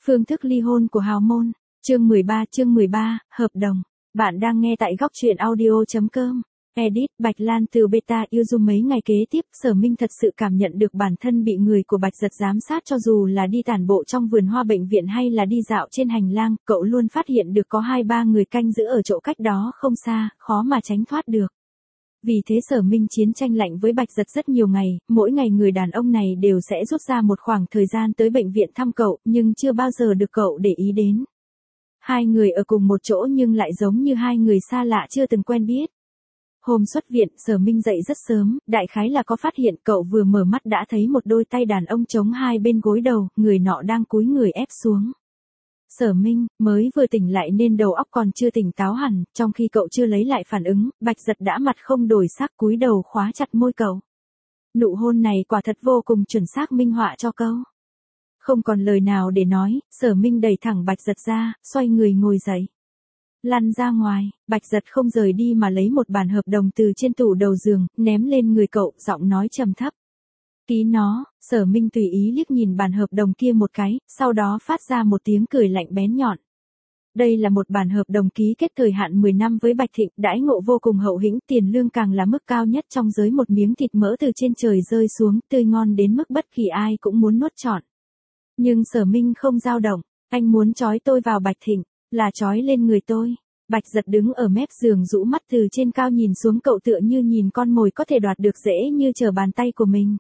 Phương thức ly hôn của hào môn. Chương 13, hợp đồng. Bạn đang nghe tại góc truyện audio.com. Edit, Bạch Lan từ beta yêu Zoom mấy ngày kế tiếp, Sở Minh thật sự cảm nhận được bản thân bị người của Bạch Giật giám sát, cho dù là đi tản bộ trong vườn hoa bệnh viện hay là đi dạo trên hành lang, cậu luôn phát hiện được có 2-3 người canh giữ ở chỗ cách đó không xa, khó mà tránh thoát được. Vì thế Sở Minh chiến tranh lạnh với Bạch Giật rất nhiều ngày, mỗi ngày người đàn ông này đều sẽ rút ra một khoảng thời gian tới bệnh viện thăm cậu, nhưng chưa bao giờ được cậu để ý đến. Hai người ở cùng một chỗ nhưng lại giống như hai người xa lạ chưa từng quen biết. Hôm xuất viện, Sở Minh dậy rất sớm, đại khái là có phát hiện, cậu vừa mở mắt đã thấy một đôi tay đàn ông chống hai bên gối đầu, người nọ đang cúi người ép xuống. Sở Minh, mới vừa tỉnh lại nên đầu óc còn chưa tỉnh táo hẳn, trong khi cậu chưa lấy lại phản ứng, Bạch Giật đã mặt không đổi sắc cúi đầu khóa chặt môi cậu. Nụ hôn này quả thật vô cùng chuẩn xác minh họa cho câu. Không còn lời nào để nói, Sở Minh đẩy thẳng Bạch Giật ra, xoay người ngồi dậy. Lăn ra ngoài, Bạch Giật không rời đi mà lấy một bản hợp đồng từ trên tủ đầu giường, ném lên người cậu, giọng nói trầm thấp. Ký nó. Sở Minh tùy ý liếc nhìn bản hợp đồng kia một cái, sau đó phát ra một tiếng cười lạnh bén nhọn. Đây là một bản hợp đồng ký kết thời hạn 10 năm với Bạch Thịnh, đãi ngộ vô cùng hậu hĩnh, tiền lương càng là mức cao nhất trong giới, một miếng thịt mỡ từ trên trời rơi xuống, tươi ngon đến mức bất kỳ ai cũng muốn nuốt trọn. Nhưng Sở Minh không dao động, anh muốn trói tôi vào Bạch Thịnh, là trói lên người tôi. Bạch Giật đứng ở mép giường rũ mắt từ trên cao nhìn xuống cậu, tựa như nhìn con mồi có thể đoạt được dễ như trở bàn tay của mình.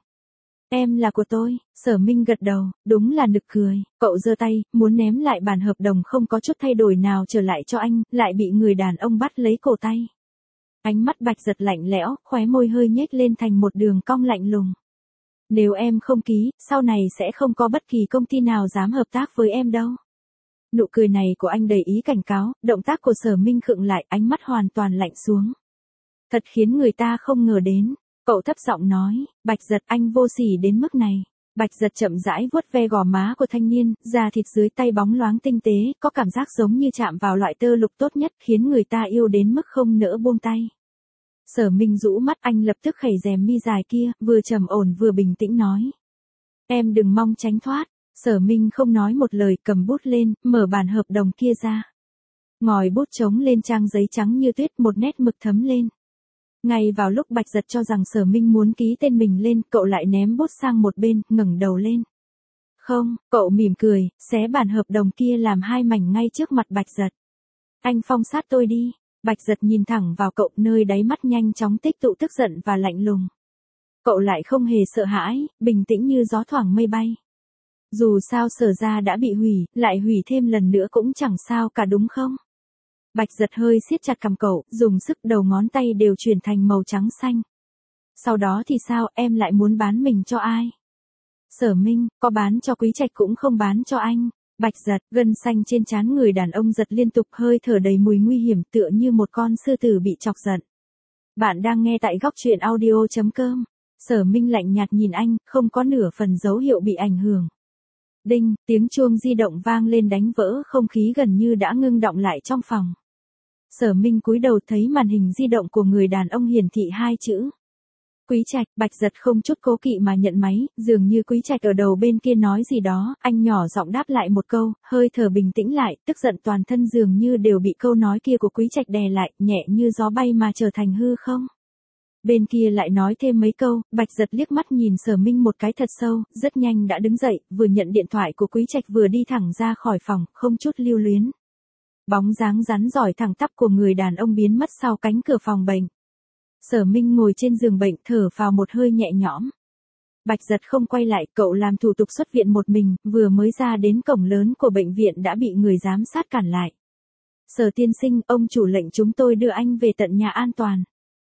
Em là của tôi. Sở Minh gật đầu, đúng là nực cười. Cậu giơ tay, muốn ném lại bản hợp đồng không có chút thay đổi nào trở lại cho anh, lại bị người đàn ông bắt lấy cổ tay. Ánh mắt Bạch Giật lạnh lẽo, khóe môi hơi nhếch lên thành một đường cong lạnh lùng. Nếu em không ký, sau này sẽ không có bất kỳ công ty nào dám hợp tác với em đâu. Nụ cười này của anh đầy ý cảnh cáo, động tác của Sở Minh khựng lại, ánh mắt hoàn toàn lạnh xuống. Thật khiến người ta không ngờ đến. Cậu thấp giọng nói, Bạch Giật, anh vô sỉ đến mức này. Bạch Giật chậm rãi vuốt ve gò má của thanh niên, da thịt dưới tay bóng loáng tinh tế, có cảm giác giống như chạm vào loại tơ lục tốt nhất, khiến người ta yêu đến mức không nỡ buông tay. Sở Minh rũ mắt, anh lập tức khẩy rèm mi dài kia, vừa trầm ổn vừa bình tĩnh nói. Em đừng mong tránh thoát. Sở Minh không nói một lời, cầm bút lên, mở bản hợp đồng kia ra. Ngòi bút trống lên trang giấy trắng như tuyết, một nét mực thấm lên. Ngay vào lúc Bạch Giật cho rằng Sở Minh muốn ký tên mình lên, cậu lại ném bút sang một bên, ngẩng đầu lên. Không, cậu mỉm cười, xé bản hợp đồng kia làm hai mảnh ngay trước mặt Bạch Giật. Anh phong sát tôi đi. Bạch Giật nhìn thẳng vào cậu, nơi đáy mắt nhanh chóng tích tụ tức giận và lạnh lùng. Cậu lại không hề sợ hãi, bình tĩnh như gió thoảng mây bay. Dù sao Sở gia đã bị hủy, lại hủy thêm lần nữa cũng chẳng sao cả đúng không? Bạch Giật hơi siết chặt cằm cậu, dùng sức, đầu ngón tay đều chuyển thành màu trắng xanh. Sau đó thì sao, em lại muốn bán mình cho ai? Sở Minh, có bán cho Quý Trạch cũng không bán cho anh. Bạch Giật, gân xanh trên trán người đàn ông giật liên tục, hơi thở đầy mùi nguy hiểm, tựa như một con sư tử bị chọc giận. Bạn đang nghe tại góc truyện audio.com. Sở Minh lạnh nhạt nhìn anh, không có nửa phần dấu hiệu bị ảnh hưởng. Đinh, tiếng chuông di động vang lên đánh vỡ không khí gần như đã ngưng đọng lại trong phòng. Sở Minh cúi đầu thấy màn hình di động của người đàn ông hiển thị hai chữ. Quý Trạch. Bạch Giật không chút cố kỵ mà nhận máy, dường như Quý Trạch ở đầu bên kia nói gì đó, anh nhỏ giọng đáp lại một câu, hơi thở bình tĩnh lại, tức giận toàn thân dường như đều bị câu nói kia của Quý Trạch đè lại, nhẹ như gió bay mà trở thành hư không. Bên kia lại nói thêm mấy câu, Bạch Giật liếc mắt nhìn Sở Minh một cái thật sâu, rất nhanh đã đứng dậy, vừa nhận điện thoại của Quý Trạch vừa đi thẳng ra khỏi phòng, không chút lưu luyến. Bóng dáng rắn giỏi thẳng tắp của người đàn ông biến mất sau cánh cửa phòng bệnh. Sở Minh ngồi trên giường bệnh thở phào một hơi nhẹ nhõm. Bạch Giật không quay lại, cậu làm thủ tục xuất viện một mình, vừa mới ra đến cổng lớn của bệnh viện đã bị người giám sát cản lại. Sở tiên sinh, ông chủ lệnh chúng tôi đưa anh về tận nhà an toàn.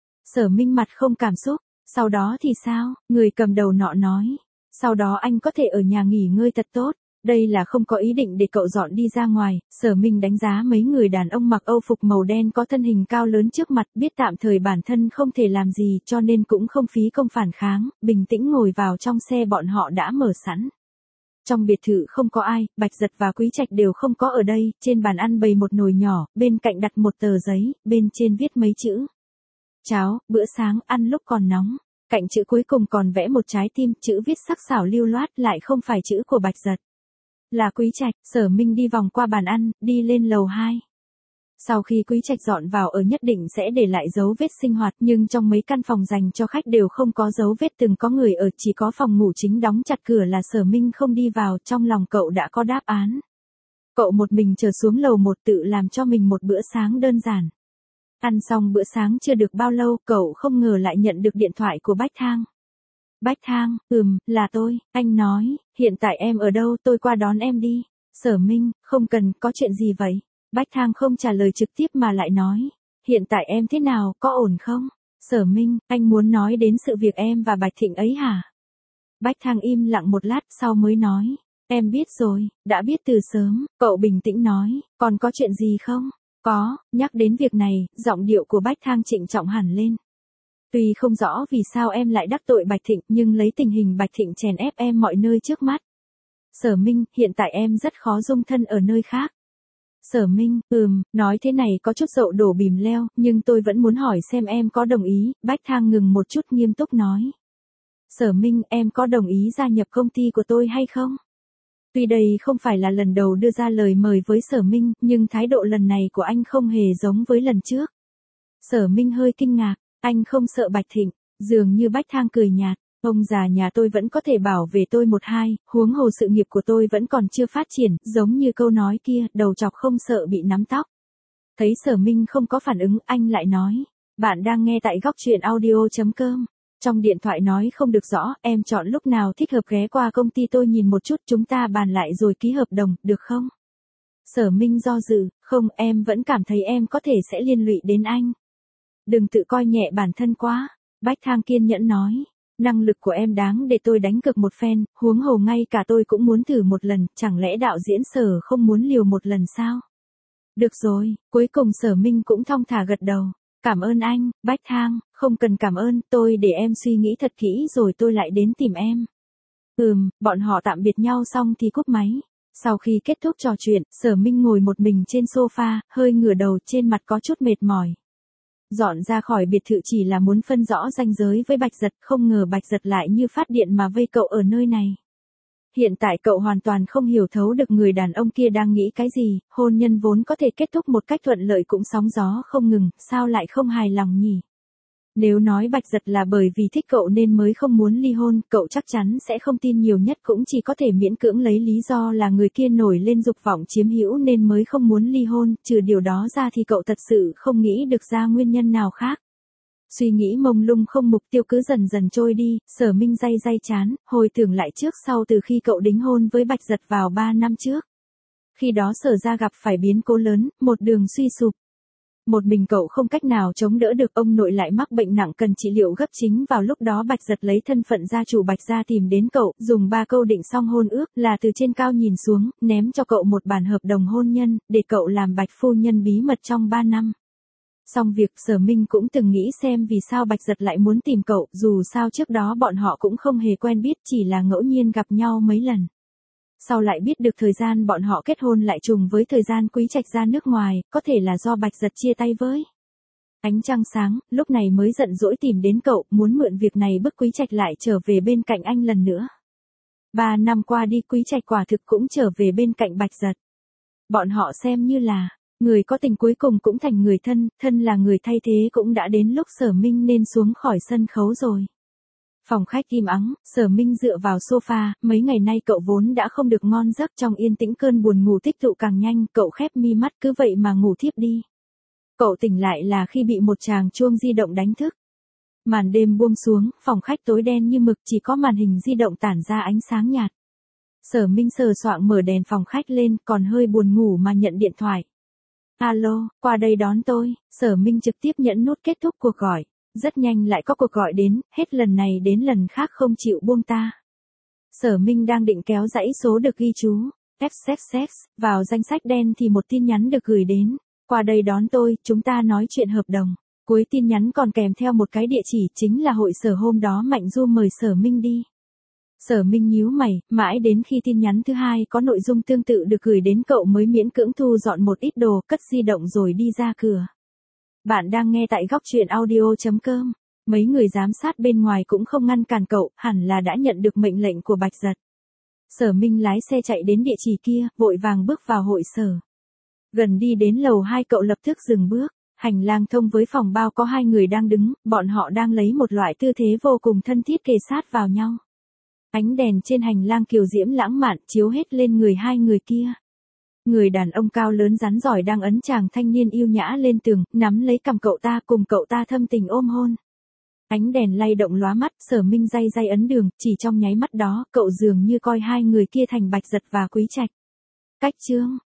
Sở Minh mặt không cảm xúc, sau đó thì sao, người cầm đầu nọ nói. Sau đó anh có thể ở nhà nghỉ ngơi thật tốt. Đây là không có ý định để cậu dọn đi ra ngoài. Sở Minh đánh giá mấy người đàn ông mặc âu phục màu đen có thân hình cao lớn trước mặt, biết tạm thời bản thân không thể làm gì cho nên cũng không phí công phản kháng, bình tĩnh ngồi vào trong xe bọn họ đã mở sẵn. Trong biệt thự không có ai, Bạch Giật và Quý Trạch đều không có ở đây, trên bàn ăn bày một nồi nhỏ, bên cạnh đặt một tờ giấy, bên trên viết mấy chữ. Cháo, bữa sáng, ăn lúc còn nóng. Cạnh chữ cuối cùng còn vẽ một trái tim, chữ viết sắc sảo lưu loát lại không phải chữ của Bạch Giật. Là Quý Trạch. Sở Minh đi vòng qua bàn ăn, đi lên lầu 2. Sau khi Quý Trạch dọn vào ở nhất định sẽ để lại dấu vết sinh hoạt, nhưng trong mấy căn phòng dành cho khách đều không có dấu vết từng có người ở, chỉ có phòng ngủ chính đóng chặt cửa là Sở Minh không đi vào, trong lòng cậu đã có đáp án. Cậu một mình trở xuống lầu 1 tự làm cho mình một bữa sáng đơn giản. Ăn xong bữa sáng chưa được bao lâu, cậu không ngờ lại nhận được điện thoại của Bách Thang. Bách Thang, là tôi, anh nói, hiện tại em ở đâu, tôi qua đón em đi. Sở Minh, không cần, có chuyện gì vậy? Bách Thang không trả lời trực tiếp mà lại nói, hiện tại em thế nào, có ổn không? Sở Minh, anh muốn nói đến sự việc em và Bạch Thịnh ấy hả? Bách Thang im lặng một lát sau mới nói, em biết rồi, đã biết từ sớm. Cậu bình tĩnh nói, còn có chuyện gì không? Có, nhắc đến việc này, giọng điệu của Bách Thang trịnh trọng hẳn lên. Tuy không rõ vì sao em lại đắc tội Bạch Thịnh, nhưng lấy tình hình Bạch Thịnh chèn ép em mọi nơi trước mắt. Sở Minh, hiện tại em rất khó dung thân ở nơi khác. Sở Minh, nói thế này có chút dậu đổ bìm leo, nhưng tôi vẫn muốn hỏi xem em có đồng ý. Bách Thang ngừng một chút nghiêm túc nói. Sở Minh, em có đồng ý gia nhập công ty của tôi hay không? Tuy đây không phải là lần đầu đưa ra lời mời với Sở Minh, nhưng thái độ lần này của anh không hề giống với lần trước. Sở Minh hơi kinh ngạc, anh không sợ Bạch Thịnh, dường như Bách Thang cười nhạt. Ông già nhà tôi vẫn có thể bảo vệ tôi một hai, huống hồ sự nghiệp của tôi vẫn còn chưa phát triển, giống như câu nói kia, đầu chọc không sợ bị nắm tóc. Thấy Sở Minh không có phản ứng, anh lại nói, bạn đang nghe tại góc truyện audio.com. Trong điện thoại nói không được rõ, em chọn lúc nào thích hợp ghé qua công ty tôi nhìn một chút, chúng ta bàn lại rồi ký hợp đồng, được không? Sở Minh do dự, không, em vẫn cảm thấy em có thể sẽ liên lụy đến anh. Đừng tự coi nhẹ bản thân quá. Bách Thang kiên nhẫn nói. Năng lực của em đáng để tôi đánh cược một phen, huống hồ ngay cả tôi cũng muốn thử một lần, chẳng lẽ đạo diễn Sở không muốn liều một lần sao? Được rồi, cuối cùng Sở Minh cũng thong thả gật đầu. Cảm ơn anh, Bách Thang, không cần cảm ơn, tôi để em suy nghĩ thật kỹ rồi tôi lại đến tìm em. Bọn họ tạm biệt nhau xong thì cúp máy. Sau khi kết thúc trò chuyện, Sở Minh ngồi một mình trên sofa, hơi ngửa đầu, trên mặt có chút mệt mỏi. Dọn ra khỏi biệt thự chỉ là muốn phân rõ ranh giới với Bạch Giật, không ngờ Bạch Giật lại như phát điện mà vây cậu ở nơi này. Hiện tại cậu hoàn toàn không hiểu thấu được người đàn ông kia đang nghĩ cái gì, hôn nhân vốn có thể kết thúc một cách thuận lợi cũng sóng gió không ngừng, sao lại không hài lòng nhỉ? Nếu nói Bạch Giật là bởi vì thích cậu nên mới không muốn ly hôn, cậu chắc chắn sẽ không tin, nhiều nhất cũng chỉ có thể miễn cưỡng lấy lý do là người kia nổi lên dục vọng chiếm hữu nên mới không muốn ly hôn, trừ điều đó ra thì cậu thật sự không nghĩ được ra nguyên nhân nào khác. Suy nghĩ mông lung không mục tiêu cứ dần dần trôi đi, Sở Minh day chán, hồi tưởng lại trước sau từ khi cậu đính hôn với Bạch Giật vào 3 năm trước. Khi đó Sở ra gặp phải biến cố lớn, một đường suy sụp. Một mình cậu không cách nào chống đỡ được, ông nội lại mắc bệnh nặng cần trị liệu gấp, chính vào lúc đó Bạch Giật lấy thân phận gia chủ Bạch gia tìm đến cậu, dùng 3 câu định xong hôn ước là từ trên cao nhìn xuống, ném cho cậu một bản hợp đồng hôn nhân, để cậu làm Bạch phu nhân bí mật trong 3 năm. Xong việc, Sở Minh cũng từng nghĩ xem vì sao Bạch Giật lại muốn tìm cậu, dù sao trước đó bọn họ cũng không hề quen biết, chỉ là ngẫu nhiên gặp nhau mấy lần. Sau lại biết được thời gian bọn họ kết hôn lại trùng với thời gian Quý Trạch ra nước ngoài, có thể là do Bạch Giật chia tay với Ánh Trăng sáng, lúc này mới giận dỗi tìm đến cậu, muốn mượn việc này bức Quý Trạch lại trở về bên cạnh anh lần nữa. 3 năm qua đi, Quý Trạch quả thực cũng trở về bên cạnh Bạch Giật. Bọn họ xem như là người có tình cuối cùng cũng thành người thân, thân là người thay thế, cũng đã đến lúc Sở Minh nên xuống khỏi sân khấu rồi. Phòng khách im ắng, Sở Minh dựa vào sofa, mấy ngày nay cậu vốn đã không được ngon giấc, trong yên tĩnh cơn buồn ngủ tích tụ càng nhanh, cậu khép mi mắt cứ vậy mà ngủ thiếp đi. Cậu tỉnh lại là khi bị một tràng chuông di động đánh thức. Màn đêm buông xuống, phòng khách tối đen như mực, chỉ có màn hình di động tản ra ánh sáng nhạt. Sở Minh sờ soạng mở đèn phòng khách lên, còn hơi buồn ngủ mà nhận điện thoại. Alo, qua đây đón tôi. Sở Minh trực tiếp nhấn nút kết thúc cuộc gọi. Rất nhanh lại có cuộc gọi đến, hết lần này đến lần khác không chịu buông ta. Sở Minh đang định kéo dãy số được ghi chú XXX vào danh sách đen thì một tin nhắn được gửi đến. Qua đây đón tôi, chúng ta nói chuyện hợp đồng. Cuối tin nhắn còn kèm theo một cái địa chỉ, chính là hội sở hôm đó Mạnh Du mời Sở Minh đi. Sở Minh nhíu mày, mãi đến khi tin nhắn thứ hai có nội dung tương tự được gửi đến cậu mới miễn cưỡng thu dọn một ít đồ, cất di động rồi đi ra cửa. Bạn đang nghe tại góc truyện audio.com. Mấy người giám sát bên ngoài cũng không ngăn cản cậu, hẳn là đã nhận được mệnh lệnh của Bạch Giật. Sở Minh lái xe chạy đến địa chỉ kia, vội vàng bước vào hội sở. Gần đi đến lầu 2 cậu lập tức dừng bước. Hành lang thông với phòng bao có hai người đang đứng, bọn họ đang lấy một loại tư thế vô cùng thân thiết kề sát vào nhau. Ánh đèn trên hành lang kiều diễm lãng mạn chiếu hết lên người hai người kia. Người đàn ông cao lớn rắn giỏi đang ấn chàng thanh niên yêu nhã lên tường, nắm lấy cằm cậu ta cùng cậu ta thâm tình ôm hôn. Ánh đèn lay động lóa mắt, Sở Minh day day ấn đường, chỉ trong nháy mắt đó, cậu dường như coi hai người kia thành Bạch Giật và Quý Trạch. Cách chương